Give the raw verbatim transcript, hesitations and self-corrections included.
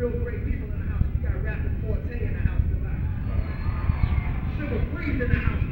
real great people in the house. We got Rapid Forte in the house tonight. Sugar Freeze in the house.